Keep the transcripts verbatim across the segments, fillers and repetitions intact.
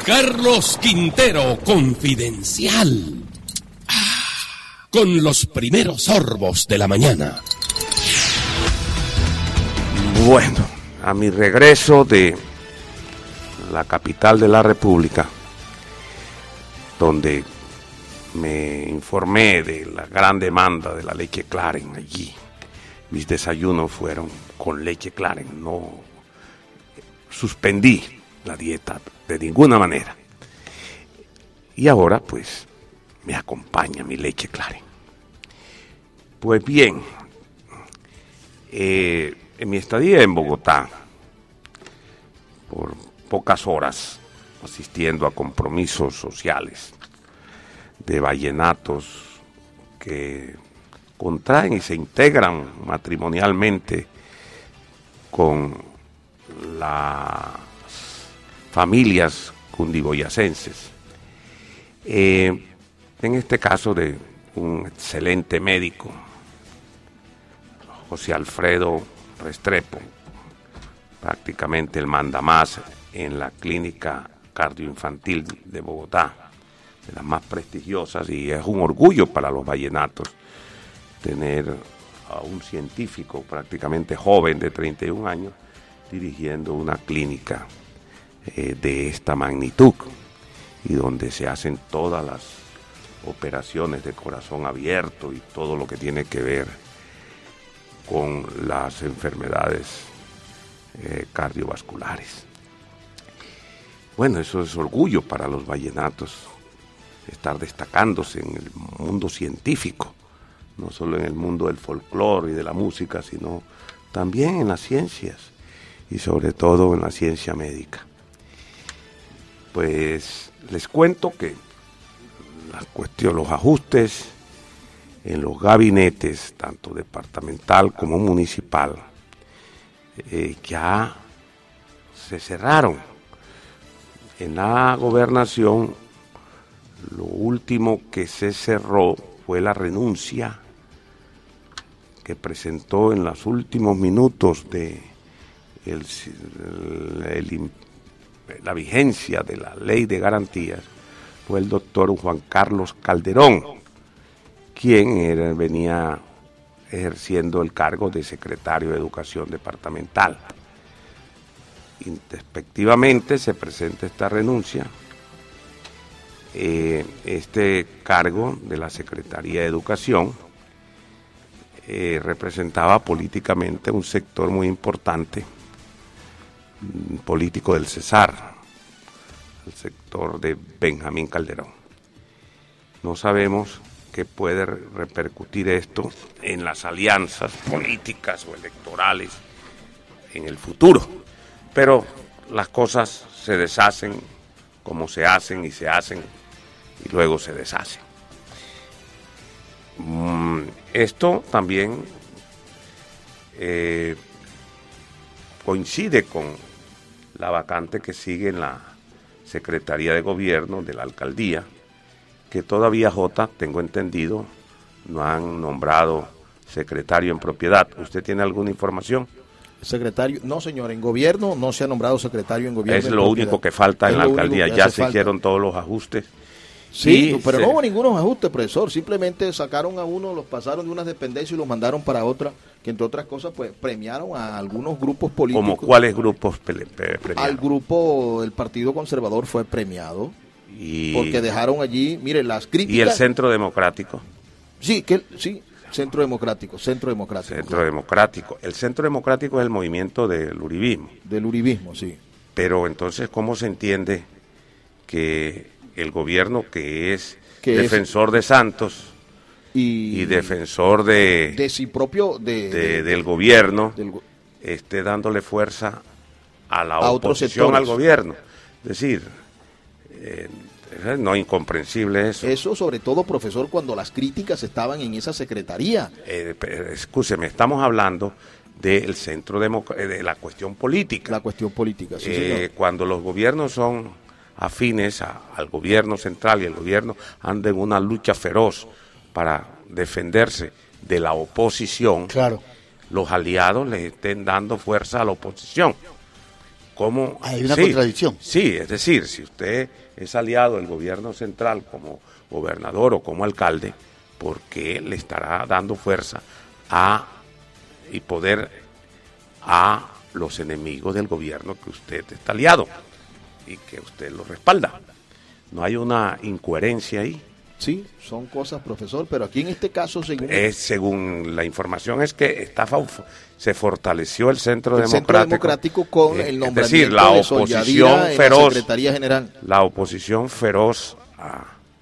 Carlos Quintero Confidencial. Ah, con los primeros sorbos de la mañana. Bueno, a mi regreso de la capital de la República, donde me informé de la gran demanda de la leche Claren allí, mis desayunos fueron con leche Claren, no suspendí la dieta de ninguna manera. Y ahora pues me acompaña mi leche Claren. Pues bien, eh, en mi estadía en Bogotá, por pocas horas, asistiendo a compromisos sociales de vallenatos que contraen y se integran matrimonialmente con las familias cundiboyacenses. Eh, en este caso de un excelente médico, José Alfredo Restrepo, prácticamente el mandamás en la clínica cardioinfantil de Bogotá, de las más prestigiosas, y es un orgullo para los vallenatos tener a un científico prácticamente joven de treinta y un años dirigiendo una clínica eh, de esta magnitud y donde se hacen todas las operaciones de corazón abierto y todo lo que tiene que ver con las enfermedades eh, cardiovasculares. Bueno, eso es orgullo para los vallenatos, estar destacándose en el mundo científico, no solo en el mundo del folclore y de la música, sino también en las ciencias y sobre todo en la ciencia médica. Pues les cuento que la cuestión, los ajustes en los gabinetes, tanto departamental como municipal, eh, ya se cerraron. En la gobernación, lo último que se cerró fue la renuncia que presentó en los últimos minutos de el, el, el, la vigencia de la ley de garantías, fue el doctor Juan Carlos Calderón, quien era, venía ejerciendo el cargo de secretario de Educación Departamental. Introspectivamente se presenta esta renuncia. Eh, este cargo de la Secretaría de Educación eh, representaba políticamente un sector muy importante, un político del Cesar, el sector de Benjamín Calderón. No sabemos qué puede repercutir esto en las alianzas políticas o electorales en el futuro, pero las cosas se deshacen como se hacen y se hacen y luego se deshacen. Mm, esto también eh, coincide con la vacante que sigue en la Secretaría de Gobierno de la Alcaldía, que todavía J, tengo entendido, no han nombrado secretario en propiedad. ¿Usted tiene alguna información? Secretario, no señor, en gobierno no se ha nombrado secretario en gobierno. Es lo único que falta en la alcaldía, ya se hicieron todos los ajustes. Sí, pero no hubo ningunos ajustes, profesor, simplemente sacaron a uno, los pasaron de unas dependencias y los mandaron para otra, que entre otras cosas pues premiaron a algunos grupos políticos. ¿Cómo cuáles grupos premiaron? Al grupo del Partido Conservador fue premiado, y... porque dejaron allí, mire, las críticas. ¿Y el Centro Democrático? Sí, que sí. Centro Democrático, Centro Democrático. Centro claro. Democrático. El Centro Democrático es el movimiento del uribismo. Del uribismo, sí. Pero entonces, ¿cómo se entiende que el gobierno que es que defensor es, de Santos y, y defensor de, de sí propio de, de, de, del gobierno del, esté dándole fuerza a la a oposición al gobierno? Es decir, eh, no es incomprensible eso. Eso sobre todo, profesor, cuando las críticas estaban en esa secretaría. Eh, escúcheme, estamos hablando del centro democ- de la cuestión política. La cuestión política, sí, eh, señor. Cuando los gobiernos son afines a, al gobierno central y el gobierno anda en una lucha feroz para defenderse de la oposición, claro, los aliados le estén dando fuerza a la oposición. ¿cómo? Hay una sí, contradicción. Sí, es decir, si usted es aliado del gobierno central como gobernador o como alcalde, ¿por qué le estará dando fuerza a y poder a los enemigos del gobierno que usted está aliado y que usted lo respalda? ¿No hay una incoherencia ahí? Sí, son cosas, profesor, pero aquí en este caso, según, es, según la información, es que está se fortaleció el Centro el Democrático, Centro Democrático con eh, el nombramiento es decir, la de oposición en feroz, la Secretaría General. La oposición feroz a,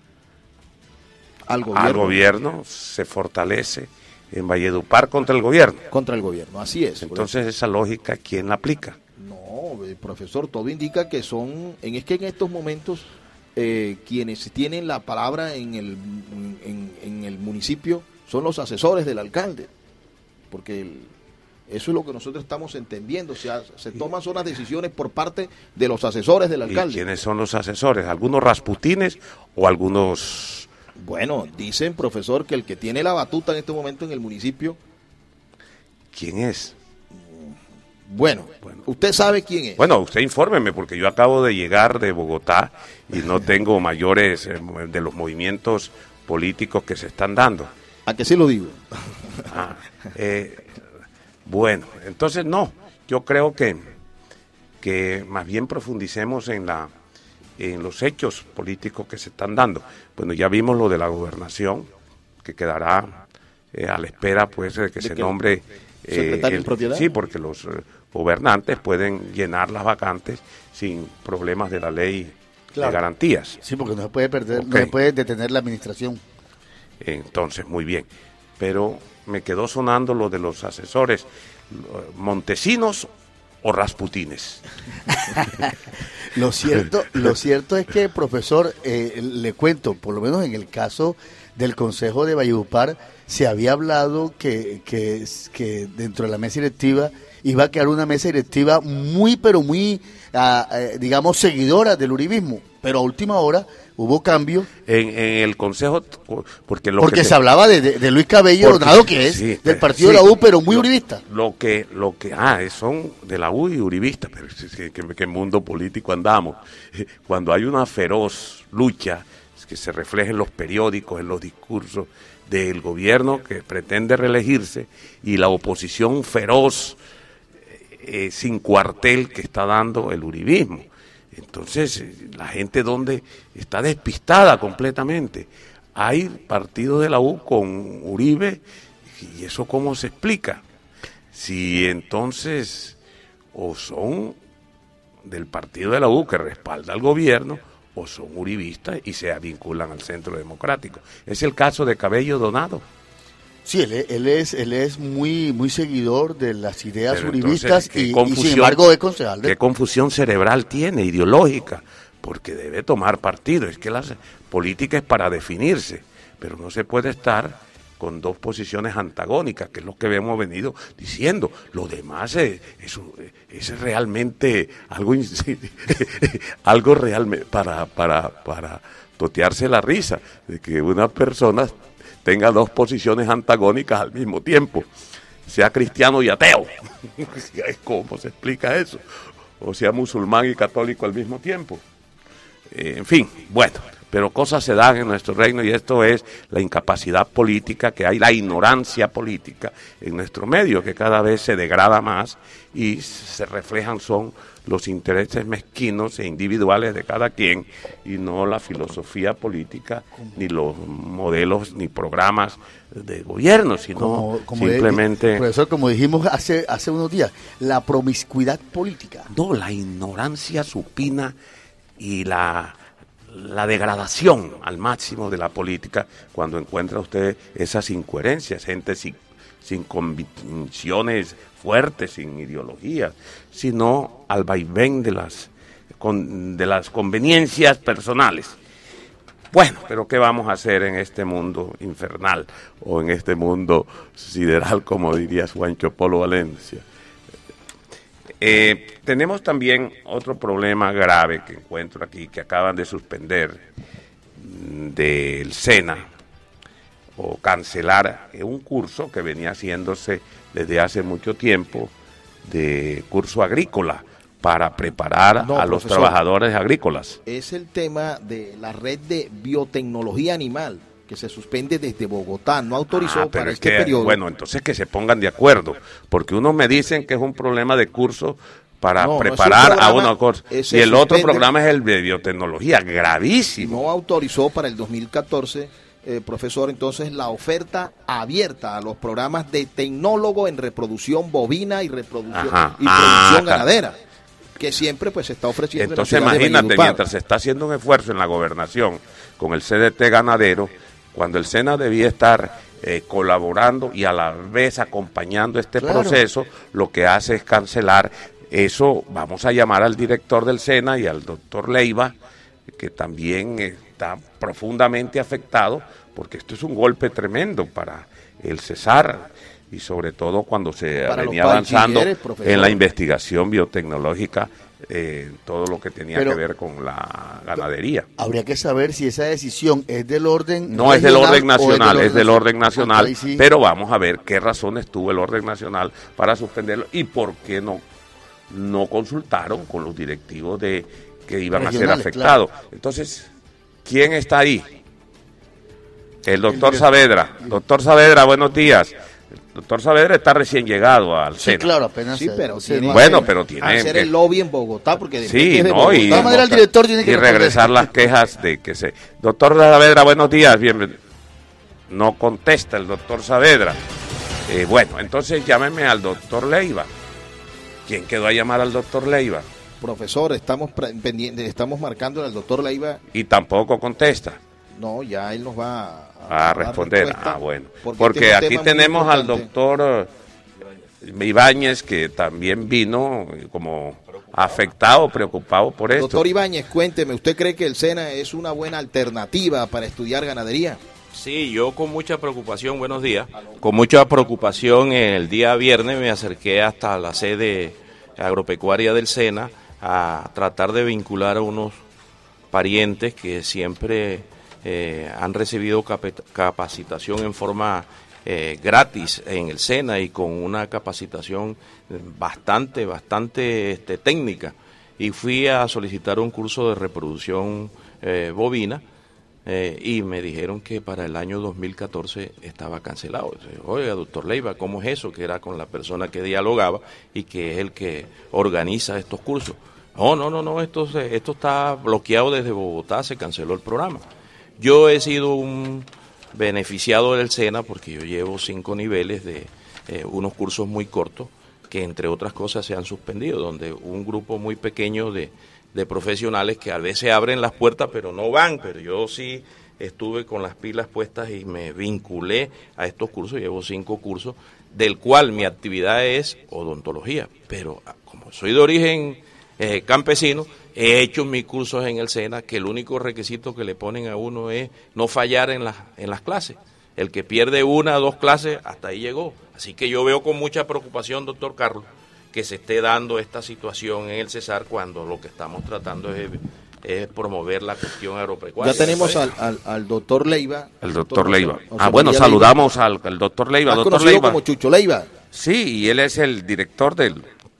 al, gobierno. al gobierno se fortalece en Valledupar contra el gobierno. Contra el gobierno, así es. Entonces, esa lógica, ¿quién la aplica? No, profesor, todo indica que son, en, es que en estos momentos eh, quienes tienen la palabra en el, en, en el municipio son los asesores del alcalde, porque el, eso es lo que nosotros estamos entendiendo, o sea, se toman son las decisiones por parte de los asesores del alcalde. ¿Y quiénes son los asesores? ¿Algunos rasputines o algunos...? Bueno, dicen, profesor, que el que tiene la batuta en este momento en el municipio... ¿Quién es? Bueno, bueno, usted sabe quién es. Bueno, usted infórmeme, porque yo acabo de llegar de Bogotá y no tengo mayores eh, de los movimientos políticos que se están dando. ¿A qué sí lo digo? Ah, eh, bueno, entonces no, yo creo que, que más bien profundicemos en la en los hechos políticos que se están dando. Bueno, ya vimos lo de la gobernación, que quedará eh, a la espera pues de que ¿De se nombre eh, el, propiedad? Sí, porque los eh, gobernantes pueden llenar las vacantes sin problemas de la ley claro. de garantías. Sí, porque no se puede perder, okay. no se puede detener la administración. Entonces, muy bien. Pero me quedó sonando lo de los asesores, Montesinos o Rasputines. Lo cierto, lo cierto es que, profesor, eh, le cuento, por lo menos en el caso del Consejo de Valledupar, se había hablado que, que, que dentro de la mesa directiva iba a quedar una mesa directiva muy, pero muy, uh, eh, digamos, seguidora del uribismo, pero a última hora hubo cambio. En, en el Consejo, porque lo porque que se te, hablaba de, de, de Luis Cabello porque, Donado, que es sí, del partido sí, de la U, pero muy lo, uribista. Lo que, lo que, ah, son de la U y uribista, pero ¿qué, qué, qué mundo político andamos? Cuando hay una feroz lucha que se refleja en los periódicos, en los discursos del gobierno que pretende reelegirse y la oposición feroz, eh, sin cuartel que está dando el uribismo. Entonces, la gente donde está despistada completamente. Hay partidos de la U con Uribe, ¿y eso cómo se explica? Si entonces, o son del partido de la U que respalda al gobierno, o son uribistas y se vinculan al Centro Democrático. Es el caso de Cabello Donado. Sí, él, él es él es muy muy seguidor de las ideas Pero uribistas entonces, y, y sin embargo es concejal. ¿Qué confusión cerebral tiene, ideológica? Porque debe tomar partido. Es que la política es para definirse, pero no se puede estar con dos posiciones antagónicas, que es lo que hemos venido diciendo. Lo demás es, es, es realmente algo, algo realmente para, para, para totearse la risa, de que una persona tenga dos posiciones antagónicas al mismo tiempo, sea cristiano y ateo. ¿Cómo se explica eso? O sea musulmán y católico al mismo tiempo. Eh, en fin, bueno, pero cosas se dan en nuestro reino y esto es la incapacidad política que hay, la ignorancia política en nuestro medio, que cada vez se degrada más y se reflejan son los intereses mezquinos e individuales de cada quien y no la filosofía política, ni los modelos, ni programas de gobierno, sino como, como simplemente... De, profesor, como dijimos hace, hace unos días, la promiscuidad política. No, la ignorancia supina y la... la degradación al máximo de la política cuando encuentra usted esas incoherencias, gente sin, sin convicciones fuertes, sin ideologías, sino al vaivén de las, con, de las conveniencias personales. Bueno, pero ¿qué vamos a hacer en este mundo infernal o en este mundo sideral, como diría Juancho Polo Valencia? Eh, tenemos también otro problema grave que encuentro aquí, que acaban de suspender del SENA o cancelar un curso que venía haciéndose desde hace mucho tiempo, de curso agrícola para preparar No, a los profesor. trabajadores agrícolas. Es el tema de la red de biotecnología animal que se suspende desde Bogotá, no autorizó Ah, pero para es este que, periodo. bueno, entonces que se pongan de acuerdo, porque unos me dicen que es un problema de curso para No, no es un preparar a programa, uno curso, eh, y se el otro suspende. programa es el de biotecnología, gravísimo. No autorizó para el dos mil catorce, eh, profesor, entonces la oferta abierta a los programas de tecnólogo en reproducción bovina y reproducción Ajá. y Ah, producción claro. ganadera, que siempre pues se está ofreciendo. Entonces en la ciudad de imagínate, Valledupar. mientras se está haciendo un esfuerzo en la gobernación con el C D T ganadero, cuando el SENA debía estar eh, colaborando y a la vez acompañando este Claro. proceso, lo que hace es cancelar eso. Vamos a llamar al director del SENA y al doctor Leiva, que también está profundamente afectado, porque esto es un golpe tremendo para el Cesar, y sobre todo cuando se Para venía los avanzando bachilleres, profesor. en la investigación biotecnológica, eh, todo lo que tenía Pero- que ver con la ganadería. Habría que saber si esa decisión es del orden No es del regional orden o nacional, es del orden nacional, Ahí sí. pero vamos a ver qué razones tuvo el orden nacional para suspenderlo y por qué no, no consultaron con los directivos de que iban a ser Regionales, afectados. Entonces, ¿quién está ahí? El doctor director. Saavedra. Doctor Saavedra, buenos días. El doctor Saavedra está recién llegado al Sí, SENA. claro, apenas. Sí, se- pero se- tiene Bueno, que pero tiene hacer que- el lobby en Bogotá porque depende Sí, de no, Bogotá. y, De todas maneras, el director tiene que y responder. regresar las quejas de que se... Doctor Saavedra, buenos días, bienvenido. No contesta el doctor Saavedra. Eh, bueno, entonces llámeme al doctor Leiva. ¿Quién quedó a llamar al doctor Leiva? Profesor, estamos pre- pendientes, estamos marcando al doctor Leiva. Y tampoco contesta No, ya él nos va a, a dar responder. respuesta, Ah, bueno. porque Porque este es un aquí tema muy tenemos al importante. doctor eh, Ibáñez, que también vino eh, como afectado, preocupado por esto. Doctor Ibáñez, cuénteme, ¿usted cree que el SENA es una buena alternativa para estudiar ganadería? Sí, yo con mucha preocupación, buenos días, con mucha preocupación el día viernes me acerqué hasta la sede agropecuaria del SENA a tratar de vincular a unos parientes que siempre eh, han recibido cap- capacitación en forma eh, gratis en el SENA y con una capacitación bastante, bastante este, técnica. Y fui a solicitar un curso de reproducción eh, bovina. Eh, y me dijeron que para el año dos mil catorce estaba cancelado. Entonces, oiga, doctor Leiva, ¿cómo es eso? Que era con la persona que dialogaba y que es el que organiza estos cursos. No, no, no, no, esto, se- esto está bloqueado desde Bogotá, se canceló el programa. Yo he sido un beneficiado del SENA porque yo llevo cinco niveles de eh, unos cursos muy cortos que entre otras cosas se han suspendido, donde un grupo muy pequeño de de profesionales que a veces abren las puertas pero no van, pero yo sí estuve con las pilas puestas y me vinculé a estos cursos, llevo cinco cursos, del cual mi actividad es odontología, pero como soy de origen eh, campesino, he hecho mis cursos en el SENA, que el único requisito que le ponen a uno es no fallar en las, en las clases. El que pierde una o dos clases, hasta ahí llegó. Así que yo veo con mucha preocupación, doctor Carlos, que se esté dando esta situación en el Cesar cuando lo que estamos tratando es, es promover la cuestión agropecuaria. Ya tenemos al, al, al doctor Leiva. El doctor Leiva. José Ah, bueno, María saludamos al, al doctor Leiva. Leiva, más Doctor conocido Leiva. como Chucho Leiva. Sí, y él es el director del,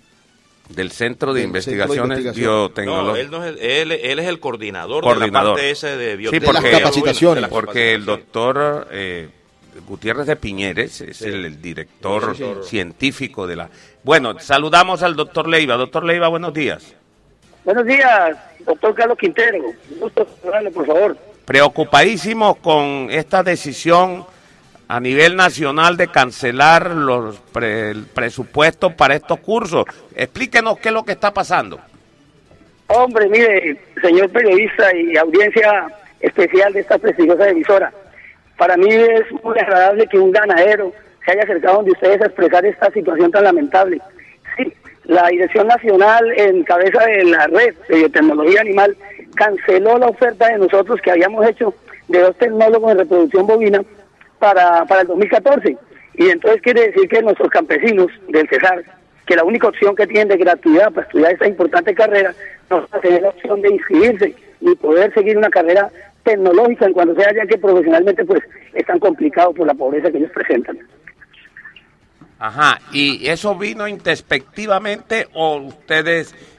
del Centro de Del Investigaciones Centro de Investigación. No, Biotecnológicas. él, no es, él, él es el coordinador, Coordinador. de la parte esa de Sí, biotecnología. porque, las capacitaciones. de las porque el capacitaciones. doctor eh, Gutiérrez de Piñeres es el, el director científico de la... Bueno, saludamos al doctor Leiva. Doctor Leiva, buenos días. Buenos días, doctor Carlos Quintero. Un gusto saludarle, por favor. Preocupadísimos con esta decisión a nivel nacional de cancelar los pre- el presupuesto para estos cursos. Explíquenos qué es lo que está pasando. Hombre, mire, señor periodista y audiencia especial de esta prestigiosa emisora, para mí es muy agradable que un ganadero se haya acercado donde ustedes a expresar esta situación tan lamentable. Sí, la Dirección Nacional, en cabeza de la Red de Biotecnología Animal, canceló la oferta de nosotros que habíamos hecho de dos tecnólogos en reproducción bovina para, para el dos mil catorce. Y entonces quiere decir que nuestros campesinos del Cesar, que la única opción que tienen de gratuidad para estudiar esta importante carrera, no va a tener la opción de inscribirse y poder seguir una carrera tecnológica en cuanto sea, ya que profesionalmente pues están complicados por la pobreza que ellos presentan. Ajá, ¿y eso vino introspectivamente o ustedes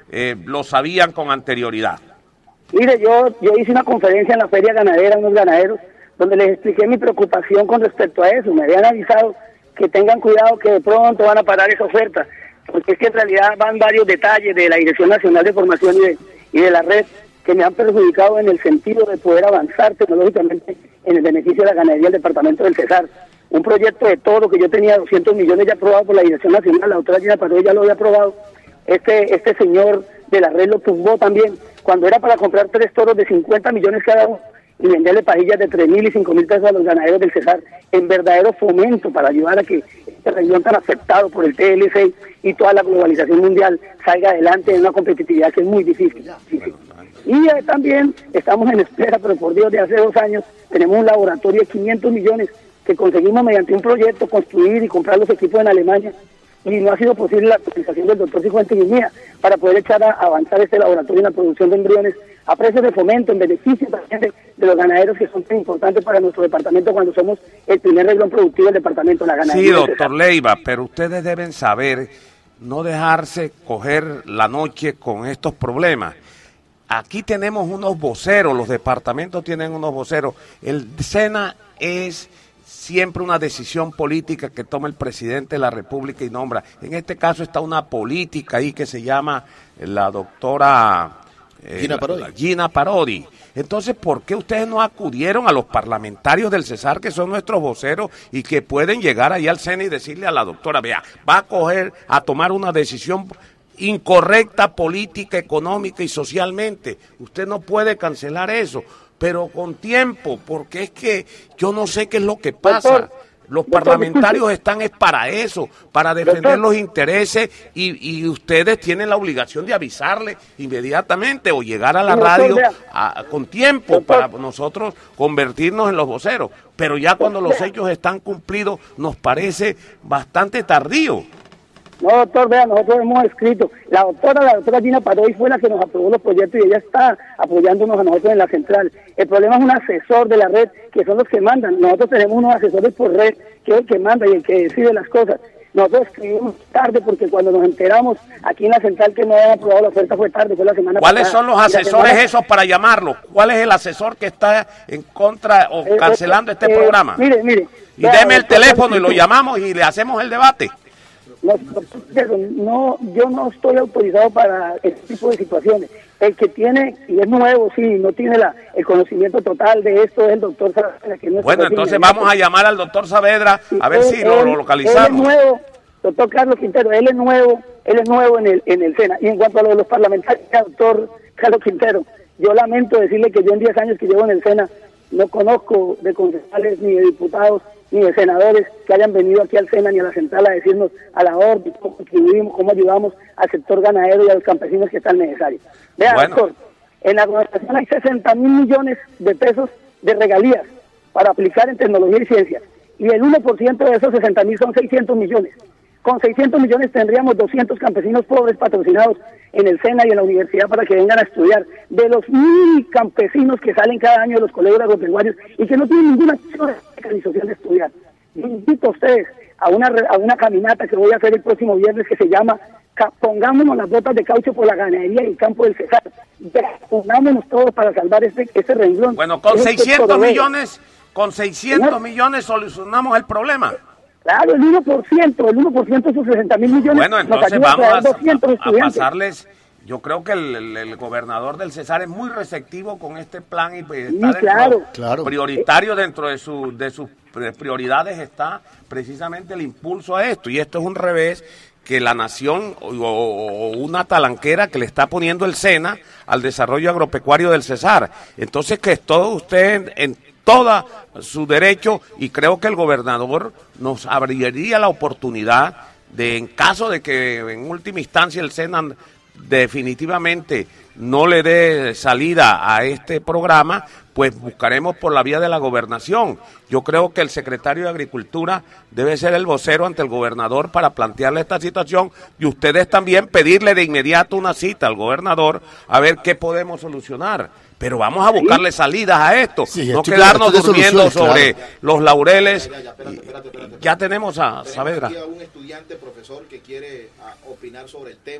eh, lo sabían con anterioridad? Mire, yo, yo hice una conferencia en la feria ganadera, unos ganaderos, donde les expliqué mi preocupación con respecto a eso. Me habían avisado que tengan cuidado, que de pronto van a parar esa oferta, porque es que en realidad van varios detalles de la Dirección Nacional de Formación y de, y de la red que me han perjudicado en el sentido de poder avanzar tecnológicamente en el beneficio de la ganadería del departamento del Cesar. Un proyecto de todo lo que yo tenía, doscientos millones ya aprobado por la Dirección Nacional, la doctora Gina Parodi ya lo había aprobado, este, este señor de la red lo tumbó también, cuando era para comprar tres toros de cincuenta millones cada uno y venderle pajillas de tres mil y cinco mil pesos a los ganaderos del Cesar, en verdadero fomento para ayudar a que esta región tan afectado por el T L C y toda la globalización mundial salga adelante en una competitividad que es muy difícil. difícil. Y eh, también estamos en espera, pero por Dios, de hace dos años tenemos un laboratorio de quinientos millones que conseguimos mediante un proyecto construir y comprar los equipos en Alemania, y no ha sido posible la autorización del doctor Cifuentes y mía para poder echar a avanzar este laboratorio en la producción de embriones a precios de fomento, en beneficio también de, de los ganaderos, que son tan importantes para nuestro departamento cuando somos el primer renglón productivo del departamento, la ganadería. Sí, doctor Leiva, pero ustedes deben saber, no dejarse coger la noche con estos problemas. Aquí tenemos unos voceros, los departamentos tienen unos voceros. El SENA es siempre una decisión política que toma el presidente de la República y nombra. En este caso está una política ahí que se llama la doctora eh, Gina Parodi. La, la Gina Parodi. Entonces, ¿por qué ustedes no acudieron a los parlamentarios del Cesar, que son nuestros voceros y que pueden llegar ahí al SENA y decirle a la doctora, vea, va a coger, a tomar una decisión incorrecta política, económica y socialmente? Usted no puede cancelar eso, pero con tiempo, porque es que yo no sé qué es lo que pasa. Doctor, los doctor, parlamentarios disculpe. están es para eso, para defender Doctor. los intereses, y, y ustedes tienen la obligación de avisarle inmediatamente o llegar a la Doctor, radio vea. a- con tiempo Doctor. para nosotros convertirnos en los voceros. Pero ya cuando los hechos están cumplidos nos parece bastante tardío. No, doctor, vea, nosotros hemos escrito, la doctora, la doctora Gina Parodi fue la que nos aprobó los proyectos y ella está apoyándonos a nosotros en la central. El problema es un asesor de la red, que son los que mandan. Nosotros tenemos unos asesores por red, que es el que manda y el que decide las cosas. Nosotros escribimos tarde porque cuando nos enteramos aquí en la central que no habían aprobado la oferta fue tarde, fue la semana ¿Cuáles pasada. son los Y la asesores semana- esos para llamarlos? ¿Cuál es el asesor que está en contra o Eh, cancelando eh, este eh, programa? Mire, mire. Y vea, deme el doctor, teléfono y lo llamamos y le hacemos el debate. No, doctor, no, yo no estoy autorizado para este tipo de situaciones. El que tiene, y es nuevo, sí, no tiene la, el conocimiento total de esto, es el doctor Saavedra. Que no es Bueno, el entonces inmediato. vamos a llamar al doctor Saavedra Sí, a ver él- si lo, él- lo localizamos. Él es nuevo, doctor Carlos Quintero, él es nuevo, él es nuevo en el, en el SENA. Y en cuanto a lo de los parlamentarios, doctor Carlos Quintero, yo lamento decirle que yo en diez años que llevo en el SENA no conozco de concejales ni de diputados ni de senadores que hayan venido aquí al SENA ni a la central a decirnos a la orden cómo contribuimos, cómo ayudamos al sector ganadero y a los campesinos que están necesarios. Vea, Bueno. doctor, en la gobernación hay sesenta mil millones de pesos de regalías para aplicar en tecnología y ciencia, y el uno por ciento de esos sesenta mil son seiscientos millones. Con seiscientos millones tendríamos doscientos campesinos pobres patrocinados en el SENA y en la universidad para que vengan a estudiar. De los mil campesinos que salen cada año de los colegios agropecuarios y que no tienen ninguna acción ni social de estudiar. Yo invito a ustedes a una, re- a una caminata que voy a hacer el próximo viernes que se llama Ca- Pongámonos las botas de caucho por la ganadería y el campo del Cesar. Ya, Pongámonos todos para salvar este, este renglón. Bueno, con Es el que seiscientos provee. millones, con seiscientos Señor. millones solucionamos el problema. Claro, el uno por ciento, el uno por ciento de esos sesenta mil millones Bueno, nos entonces ayuda a vamos traer a, doscientos a- a estudiantes. pasarles. Yo creo que el, el- el gobernador del Cesar es muy receptivo con este plan y pues, Sí, está dentro- claro. Claro. prioritario dentro de, su, de sus pri- prioridades está precisamente el impulso a esto. Y esto es un revés que la nación o, o- o una talanquera que le está poniendo el SENA al desarrollo agropecuario del Cesar. Entonces que todo usted en, en toda su derecho, y creo que el gobernador nos abriría la oportunidad de, en caso de que en última instancia el SENA definitivamente no le dé salida a este programa, pues buscaremos por la vía de la gobernación. Yo creo que el secretario de Agricultura debe ser el vocero ante el gobernador para plantearle esta situación, y ustedes también pedirle de inmediato una cita al gobernador a ver qué podemos solucionar. Pero vamos a buscarle salidas a esto, Sí, no esto- quedarnos esto de durmiendo soluciones, sobre claro. los laureles. Ya, ya, espérate, espérate, espérate. Ya tenemos a Tenemos Saavedra. aquí a un estudiante, profesor, que quiere ah, opinar sobre el tema.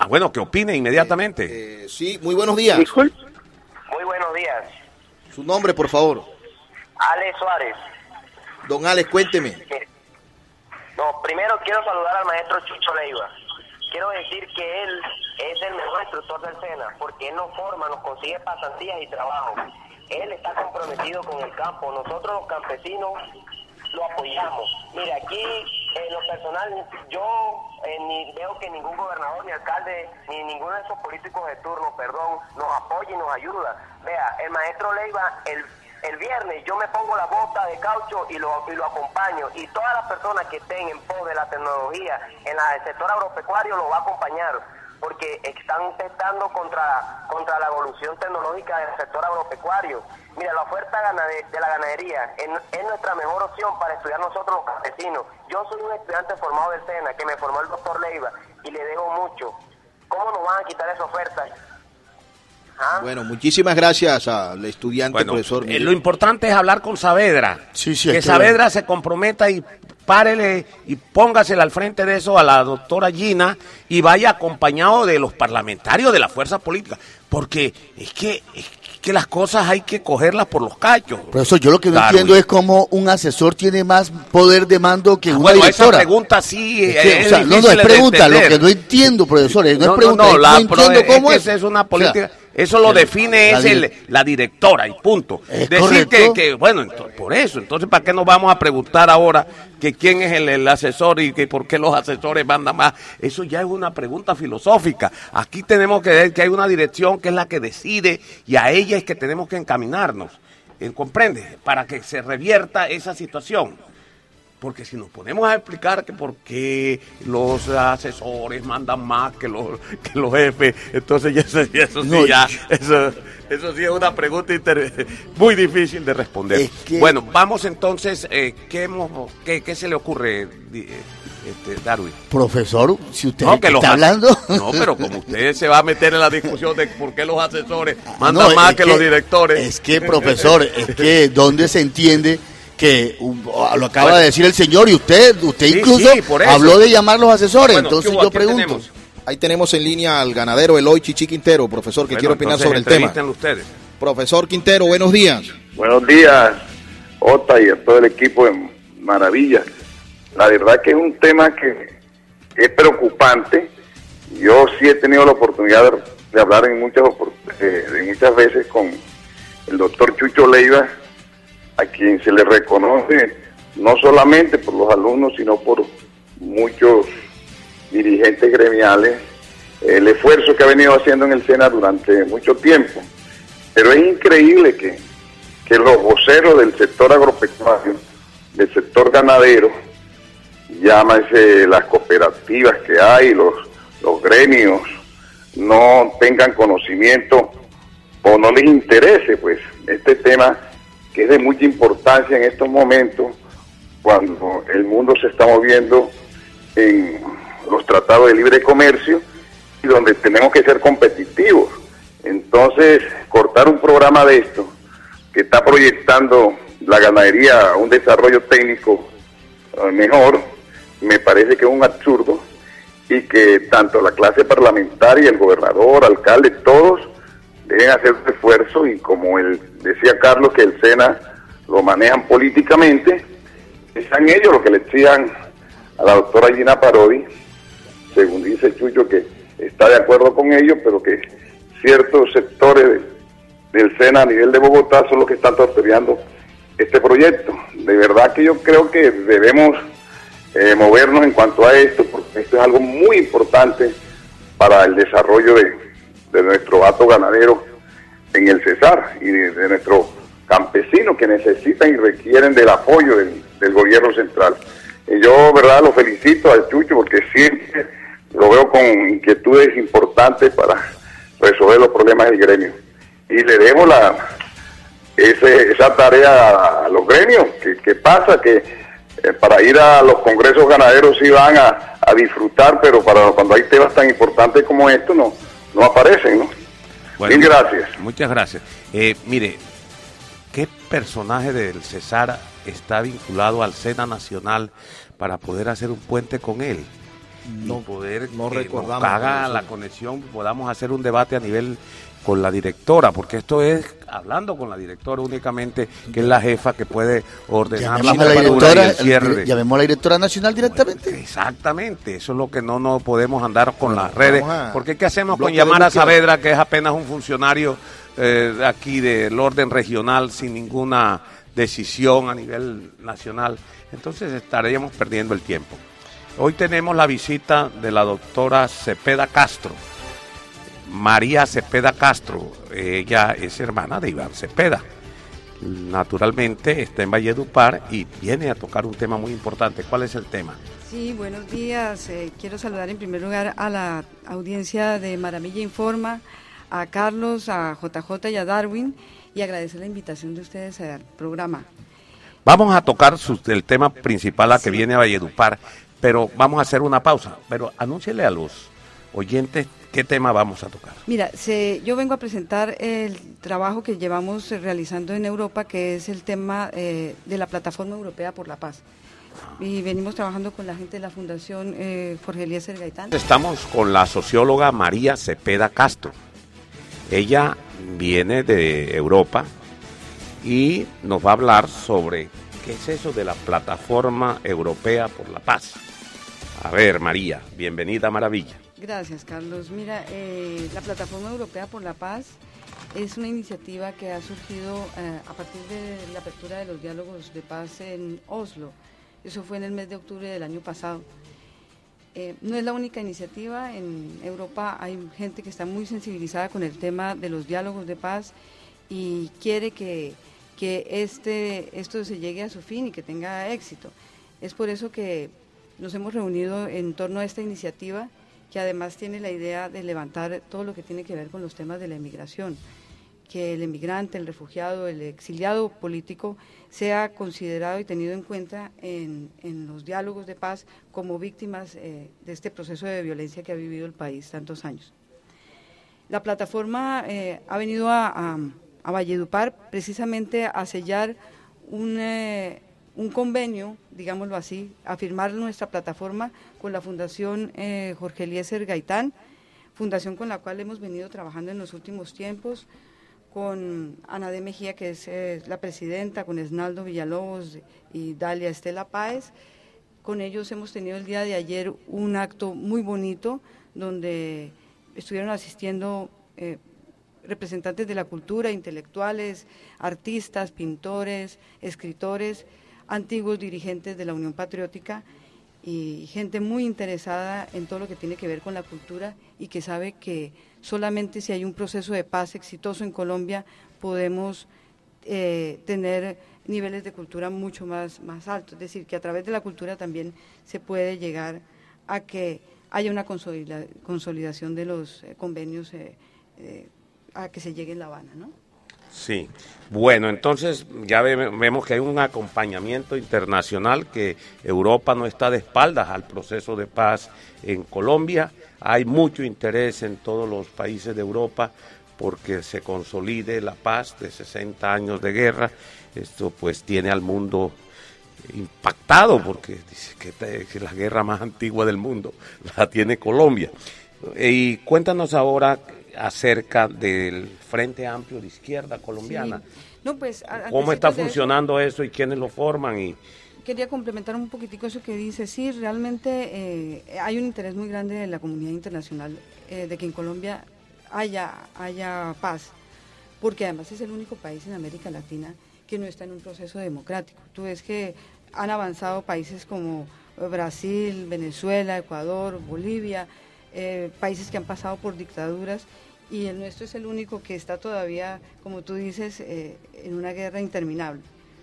Ah, bueno, que opine inmediatamente. Eh, eh, sí, muy buenos días. Disculpe. Muy buenos días. Su nombre, por favor. Ale Suárez. Don Alex, cuénteme. No, primero quiero saludar al maestro Chucho Leiva. Quiero decir que él es el mejor instructor del SENA, porque él nos forma, nos consigue pasantías y trabajo. Él está comprometido con el campo. Nosotros los campesinos lo apoyamos. Mira, aquí en lo personal, yo eh, ni veo que ningún gobernador, ni alcalde, ni ninguno de esos políticos de turno, perdón, nos apoya y nos ayuda. Vea, el maestro Leiva, el El viernes yo me pongo la bota de caucho y lo, y lo acompaño, y todas las personas que estén en pos de la tecnología en la, el sector agropecuario lo va a acompañar, porque están testando contra, contra la evolución tecnológica del sector agropecuario. Mira, la oferta ganade, de la ganadería es, es nuestra mejor opción para estudiar nosotros los campesinos. Yo soy un estudiante formado del SENA, que me formó el doctor Leiva, y le debo mucho. ¿Cómo nos van a quitar esa oferta? ¿Ah? Bueno, muchísimas gracias al estudiante, Bueno, profesor. eh, lo importante es hablar con Saavedra. Sí, sí, que es que Saavedra bueno. se comprometa y párele y póngasela al frente de eso a la doctora Gina y vaya acompañado de los parlamentarios de la fuerza política. Porque es que, es que las cosas hay que cogerlas por los cachos. Profesor, yo lo que no Claro. entiendo es cómo un asesor tiene más poder de mando que Ah, una bueno, esa directora. pregunta sí Es que, es o sea, no, no, difícil es de pregunta, lo entender. que no entiendo, profesor, no, No, es no, pregunta, no, es- la no pro- entiendo es cómo que es. esa es una O sea, política, eso lo define la es el, dire- la directora y punto. Es Decir que, correcto. que, bueno, ento- por eso, entonces ¿para qué nos vamos a preguntar ahora que quién es el, el asesor y que por qué los asesores mandan más? Eso ya es una pregunta filosófica. Aquí tenemos que ver que hay una dirección que es la que decide y a ella es que tenemos que encaminarnos. ¿Eh? ¿Comprende? Para que se revierta esa situación. Porque si nos ponemos a explicar que por qué los asesores mandan más que los que los jefes, entonces ya eso, ya eso sí No, ya eso, eso sí es una pregunta inter- muy difícil de responder. Es que- Bueno, vamos entonces, eh, ¿qué, hemos- qué, qué se le ocurre, di- eh, este, Darwin? Profesor, si usted No, que los está as- hablando... No, pero como usted se va a meter en la discusión de por qué los asesores mandan No, más es que, los directores. Es que, profesor, es que ¿dónde se entiende que um, lo acaba Bueno. de decir el señor y usted, usted Sí, incluso sí, por eso. habló de llamar los asesores? Bueno, entonces ¿qué hubo? yo ¿Qué pregunto. tenemos? Ahí tenemos en línea al ganadero Eloy Chichi Quintero, profesor, que Bueno, quiere opinar entonces sobre el tema. entrevístenlo ustedes. Profesor Quintero, buenos días. Buenos días, Ota, y a todo el equipo de Maravilla. La verdad que es un tema que es preocupante. Yo sí he tenido la oportunidad de, de hablar en muchas, opor- eh, de muchas veces con el doctor Chucho Leiva, a quien se le reconoce no solamente por los alumnos, sino por muchos dirigentes gremiales, el esfuerzo que ha venido haciendo en el SENA durante mucho tiempo. Pero es increíble que, que los voceros del sector agropecuario, del sector ganadero, llámese las cooperativas que hay, los, los gremios, no tengan conocimiento o no les interese pues este tema que es de mucha importancia en estos momentos cuando el mundo se está moviendo en los tratados de libre comercio y donde tenemos que ser competitivos. Entonces, cortar un programa de esto que está proyectando la ganadería a un desarrollo técnico eh, mejor, me parece que es un absurdo y que tanto la clase parlamentaria, el gobernador, alcalde, todos deben hacer un esfuerzo y como él decía Carlos que el SENA lo manejan políticamente, sean ellos los que le exijan a la doctora Gina Parodi, según dice Chucho que está de acuerdo con ellos, pero que ciertos sectores de, del SENA a nivel de Bogotá son los que están torpedeando este proyecto. De verdad que yo creo que debemos eh, movernos en cuanto a esto, porque esto es algo muy importante para el desarrollo de, de nuestro hato ganadero en el Cesar y de, de nuestros campesinos que necesitan y requieren del apoyo del, del gobierno central. Y yo, verdad, lo felicito al Chucho porque siempre lo veo con inquietudes importantes para resolver los problemas del gremio. Y le dejo la ese, esa tarea a los gremios, que, que pasa que eh, para ir a los congresos ganaderos sí van a, a disfrutar, pero para cuando hay temas tan importantes como estos no, no aparecen, ¿no? Bueno, Mil gracias. Muchas gracias. Eh, mire, ¿qué personaje del Cesar está vinculado al SENA Nacional para poder hacer un puente con él? No, y poder no que recordamos nos haga la conexión, podamos hacer un debate a nivel con la directora, porque esto es hablando con la directora únicamente, que es la jefa que puede ordenar la Llamemos a la apertura directora, y el cierre. el- llamemos a la directora nacional directamente. Bueno, exactamente, eso es lo que no nos podemos andar con las redes, vamos a- porque ¿qué hacemos con bloque de llamar a búsqueda. Saavedra, que es apenas un funcionario eh, de aquí del orden regional, sin ninguna decisión a nivel nacional? Entonces estaríamos perdiendo el tiempo. Hoy tenemos la visita de la doctora Cepeda Castro, María Cepeda Castro. Ella es hermana de Iván Cepeda. Naturalmente está en Valledupar y viene a tocar un tema muy importante. ¿Cuál es el tema? Sí, buenos días. Eh, quiero saludar en primer lugar a la audiencia de Maravilla Informa, a Carlos, a J J y a Darwin, y agradecer la invitación de ustedes al programa. Vamos a tocar su- el tema principal a que viene a Valledupar, pero vamos a hacer una pausa. Pero anúnciele a los oyentes qué tema vamos a tocar. Mira, se, yo vengo a presentar el trabajo que llevamos eh, realizando en Europa, que es el tema eh, de la Plataforma Europea por la Paz. Y venimos trabajando con la gente de la Fundación eh, Jorge Eliezer Gaitán. Estamos con la socióloga María Cepeda Castro. Ella viene de Europa y nos va a hablar sobre qué es eso de la Plataforma Europea por la Paz. A ver, María, bienvenida a Maravilla. Gracias, Carlos. Mira, eh, la Plataforma Europea por la Paz es una iniciativa que ha surgido eh, a partir de la apertura de los diálogos de paz en Oslo. Eso fue en el mes de octubre del año pasado. Eh, no es la única iniciativa. En Europa hay gente que está muy sensibilizada con el tema de los diálogos de paz y quiere que, que este, esto se llegue a su fin y que tenga éxito. Es por eso que nos hemos reunido en torno a esta iniciativa, que además tiene la idea de levantar todo lo que tiene que ver con los temas de la inmigración, que el inmigrante, el refugiado, el exiliado político sea considerado y tenido en cuenta en, en los diálogos de paz como víctimas eh, de este proceso de violencia que ha vivido el país tantos años. La plataforma eh, ha venido a, a, a Valledupar precisamente a sellar un... Eh, un convenio, digámoslo así, a firmar nuestra plataforma con la Fundación eh, Jorge Eliezer Gaitán, fundación con la cual hemos venido trabajando en los últimos tiempos, con Ana de Mejía, que es eh, la presidenta, con Esnaldo Villalobos y Dalia Estela Páez. Con ellos hemos tenido el día de ayer un acto muy bonito, donde estuvieron asistiendo eh, representantes de la cultura, intelectuales, artistas, pintores, escritores, antiguos dirigentes de la Unión Patriótica y gente muy interesada en todo lo que tiene que ver con la cultura y que sabe que solamente si hay un proceso de paz exitoso en Colombia podemos eh, tener niveles de cultura mucho más, más altos. Es decir, que a través de la cultura también se puede llegar a que haya una consolida, consolidación de los eh, convenios eh, eh, a que se llegue en La Habana, ¿no? Sí, bueno, entonces ya ve, vemos que hay un acompañamiento internacional, que Europa no está de espaldas al proceso de paz en Colombia. Hay mucho interés en todos los países de Europa porque se consolide la paz de sesenta años de guerra. Esto pues tiene al mundo impactado porque dice que, te, que la guerra más antigua del mundo la tiene Colombia. Y cuéntanos ahora acerca del Frente Amplio de Izquierda Colombiana. Sí. No, pues, a, ¿Cómo está de funcionando eso y quiénes lo forman? Y quería complementar un poquitico eso que dice. Sí, realmente eh, hay un interés muy grande de la comunidad internacional eh, de que en Colombia haya, haya paz, porque además es el único país en América Latina que no está en un proceso democrático. Tú ves que han avanzado países como Brasil, Venezuela, Ecuador, Bolivia, eh, países que han pasado por dictaduras, y el nuestro es el único que está todavía, como tú dices, eh, en una guerra interminable.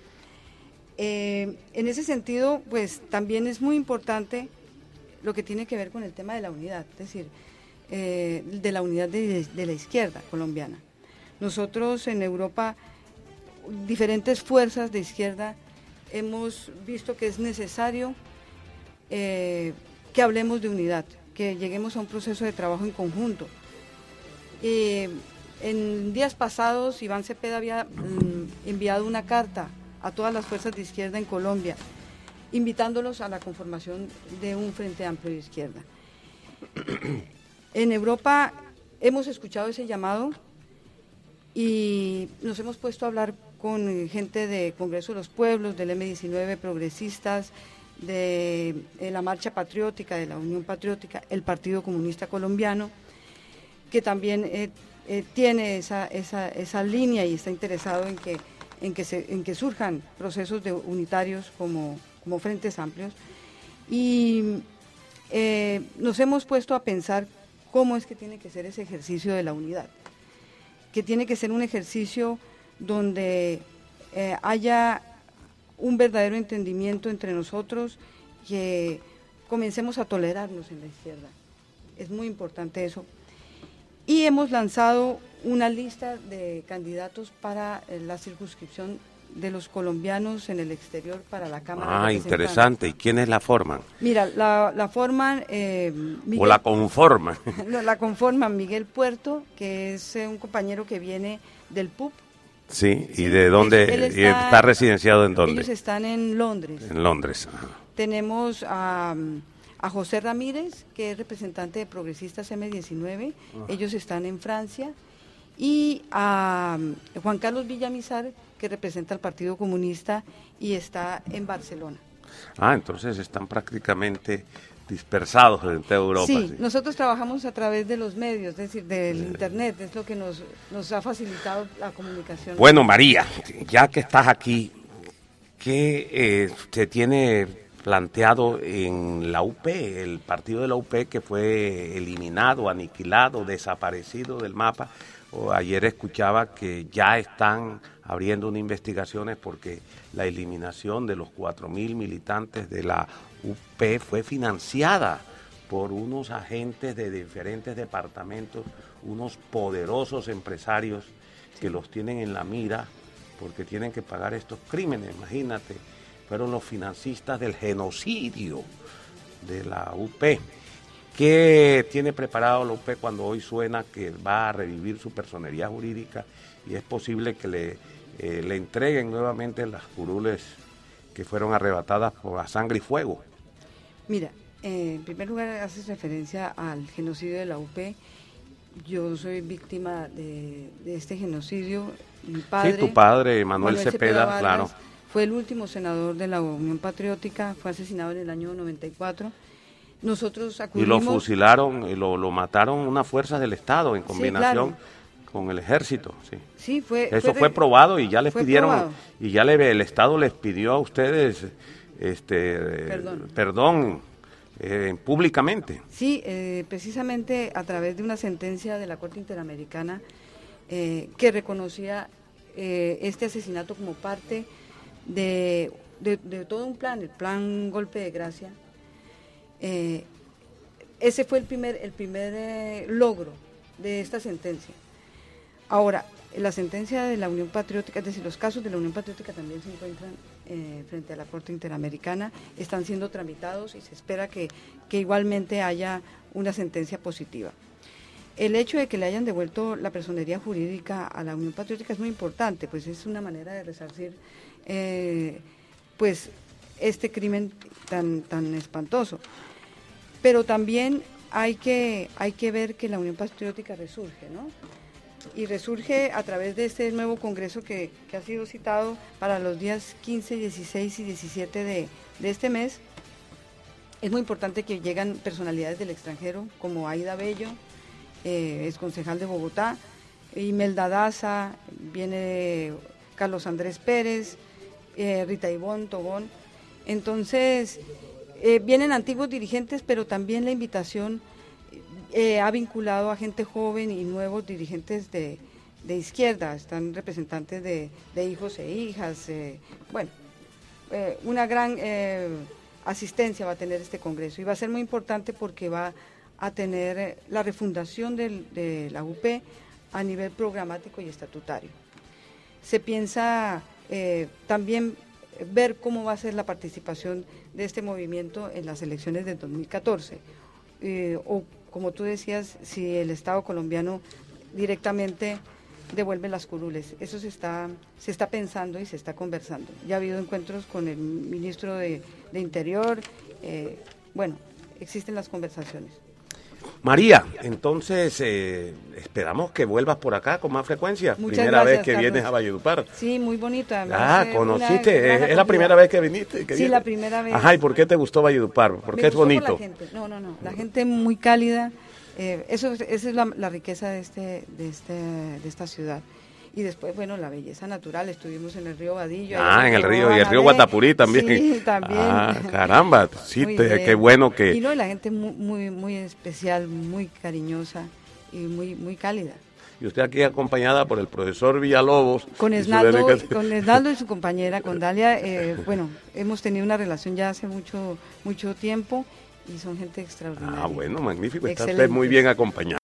Eh, en ese sentido, pues también es muy importante lo que tiene que ver con el tema de la unidad, es decir, eh, de la unidad de, de la izquierda colombiana. Nosotros en Europa, diferentes fuerzas de izquierda, hemos visto que es necesario eh, que hablemos de unidad, que lleguemos a un proceso de trabajo en conjunto. Eh, en días pasados, Iván Cepeda había mm, enviado una carta a todas las fuerzas de izquierda en Colombia, invitándolos a la conformación de un Frente Amplio de Izquierda. En Europa hemos escuchado ese llamado y nos hemos puesto a hablar con gente de Congreso de los Pueblos, del eme diecinueve, progresistas, de, de la Marcha Patriótica, de la Unión Patriótica, el Partido Comunista Colombiano, que también eh, eh, tiene esa, esa, esa línea y está interesado en que, en que, se, en que surjan procesos de unitarios como, como frentes amplios. Y eh, nos hemos puesto a pensar cómo es que tiene que ser ese ejercicio de la unidad, que tiene que ser un ejercicio donde eh, haya un verdadero entendimiento entre nosotros, que comencemos a tolerarnos en la izquierda. Es muy importante eso. Y hemos lanzado una lista de candidatos para eh, la circunscripción de los colombianos en el exterior para la Cámara. Ah, interesante. ¿Y quiénes la forman? Mira, la, la forman... Eh, Miguel, ¿O la conforman? No, la conforman Miguel Puerto, que es eh, un compañero que viene del P U P. Sí, ¿y de dónde? Él Está, está, ¿Está residenciado en dónde? Ellos están en Londres. En Londres. Ajá. Tenemos a, a José Ramírez, que es representante de Progresistas eme diecinueve, uh-huh. Ellos están en Francia, y a Juan Carlos Villamizar, que representa al Partido Comunista y está en Barcelona. Ah, entonces están prácticamente dispersados en toda Europa. Sí, sí, nosotros trabajamos a través de los medios, es decir, del eh, Internet, es lo que nos, nos ha facilitado la comunicación. Bueno, María, ya que estás aquí, ¿qué eh, se tiene planteado en la U P, el partido de la U P que fue eliminado, aniquilado, desaparecido del mapa? O ayer escuchaba que ya están abriendo unas investigaciones porque la eliminación de los cuatro mil militantes de la U P fue financiada por unos agentes de diferentes departamentos, unos poderosos empresarios que los tienen en la mira porque tienen que pagar estos crímenes. Imagínate, fueron los financistas del genocidio de la U P. ¿Qué tiene preparado la U P cuando hoy suena que va a revivir su personería jurídica y es posible que le, eh, le entreguen nuevamente las curules que fueron arrebatadas por la sangre y fuego? Mira, eh, en primer lugar haces referencia al genocidio de la U P. Yo soy víctima de, de este genocidio. Mi padre, sí, tu padre, Manuel, Manuel Cepeda, Cepeda Vargas, claro. Fue el último senador de la Unión Patriótica, fue asesinado en el año noventa y cuatro. Nosotros acudimos... Y lo fusilaron, y lo, lo mataron unas fuerzas del Estado en combinación, sí, claro, con el ejército. Sí, sí fue... Eso fue, fue probado y ya les pidieron, probado. y ya le, el Estado les pidió a ustedes este perdón, perdón eh, públicamente. Sí, eh, precisamente a través de una sentencia de la Corte Interamericana eh, que reconocía eh, este asesinato como parte de, de, de todo un plan, el plan Golpe de Gracia. Eh, ese fue el primer, el primer eh, logro de esta sentencia. Ahora, la sentencia de la Unión Patriótica, es decir, los casos de la Unión Patriótica también se encuentran eh, frente a la Corte Interamericana, están siendo tramitados y se espera que, que igualmente haya una sentencia positiva. El hecho de que le hayan devuelto la personería jurídica a la Unión Patriótica es muy importante, pues es una manera de resarcir eh, pues este crimen tan, tan espantoso. Pero también hay que, hay que ver que la Unión Patriótica resurge, ¿no? Y resurge a través de este nuevo congreso que, que ha sido citado para los días quince, dieciséis y diecisiete de, de este mes. Es muy importante que llegan personalidades del extranjero, como Aida Bello, eh, es concejal de Bogotá, Imelda Daza, viene Carlos Andrés Pérez, eh, Rita Ivonne Tobón. Entonces, eh, vienen antiguos dirigentes, pero también la invitación eh, ha vinculado a gente joven y nuevos dirigentes de, de izquierda. Están representantes de, de hijos e hijas. Eh, bueno, eh, una gran eh, asistencia va a tener este congreso y va a ser muy importante porque va a tener la refundación del, de la U P a nivel programático y estatutario. Se piensa eh, también ver cómo va a ser la participación de este movimiento en las elecciones del dos mil catorce. Eh, o, como tú decías, si el Estado colombiano directamente devuelve las curules. Eso se está, se está pensando y se está conversando. Ya ha habido encuentros con el ministro de, de Interior, eh, bueno, existen las conversaciones. María, entonces eh, esperamos que vuelvas por acá con más frecuencia. Muchas primera gracias, vez que Carlos. vienes a Valledupar. Sí, muy bonita. me Ah, hace conociste, una gran es, es la acogida. primera vez que viniste. que Sí, vienes. la primera vez. Ajá, ¿y por qué te gustó Valledupar? Porque Me es gustó por bonito. la gente. No, no, no, la gente muy cálida. Eh, eso, es- esa es la, la riqueza de este, de este, de esta ciudad. Y después, bueno, la belleza natural. Estuvimos en el río Vadillo. Ah, ahí en el se río, y el Guanabé. río Guatapurí también. Sí, también. Ah, caramba, sí, Muy te- bien. qué bueno que... Y no, y la gente muy, muy, muy especial, muy cariñosa y muy, muy cálida. Y usted aquí acompañada por el profesor Villalobos. Con y su Esnaldo, delegación. con Esnaldo y su compañera, con Dalia, eh, bueno, hemos tenido una relación ya hace mucho, mucho tiempo y son gente extraordinaria. Ah, bueno, magnífico, está usted Excelentes. muy bien acompañado.